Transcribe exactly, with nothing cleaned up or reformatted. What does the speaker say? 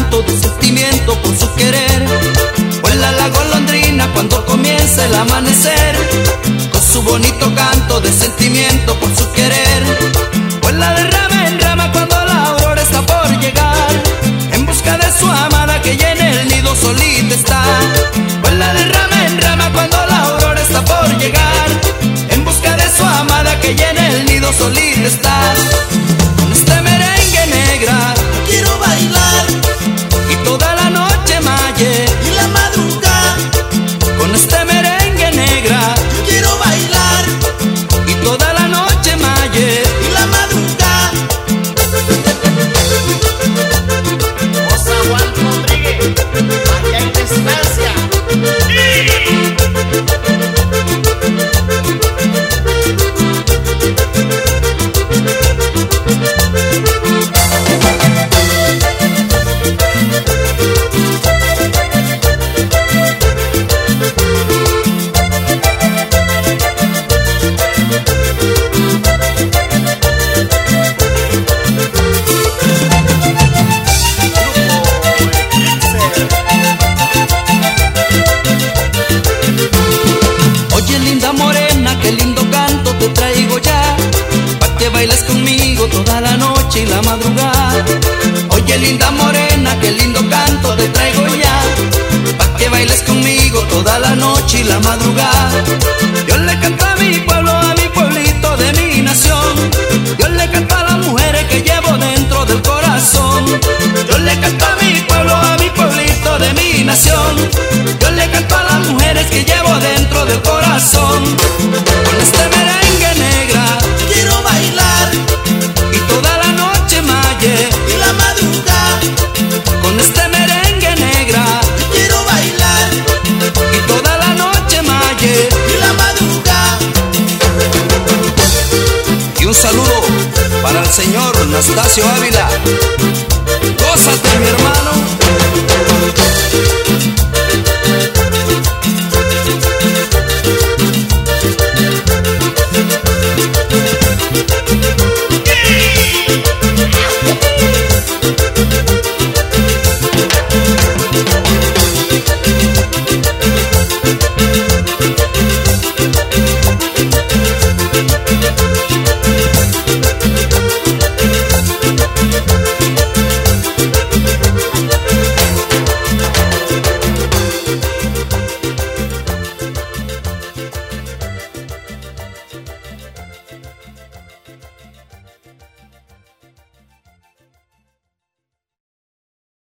canto de sentimiento por su querer. Vuela la golondrina cuando comienza el amanecer, con su bonito canto de sentimiento por su querer. Vuela de rama en rama cuando la aurora está por llegar, en busca de su amada que ya en el nido solita está. Vuela de rama en rama cuando la aurora está por llegar, en busca de su amada que ya en el nido solita está. Con este merengue negra quiero bailar y toda la noche maye y la madrugada. Con este merengue negra Quiero bailar y toda la noche maye y la madrugada. José Juan Rodríguez, allá en distancia. Oye linda morena, qué lindo canto te traigo ya, pa' que bailes conmigo toda la noche y la madrugada. Oye linda morena, qué lindo canto te traigo ya, pa' que bailes conmigo toda la noche y la madrugada. Yo le canto a mi pueblo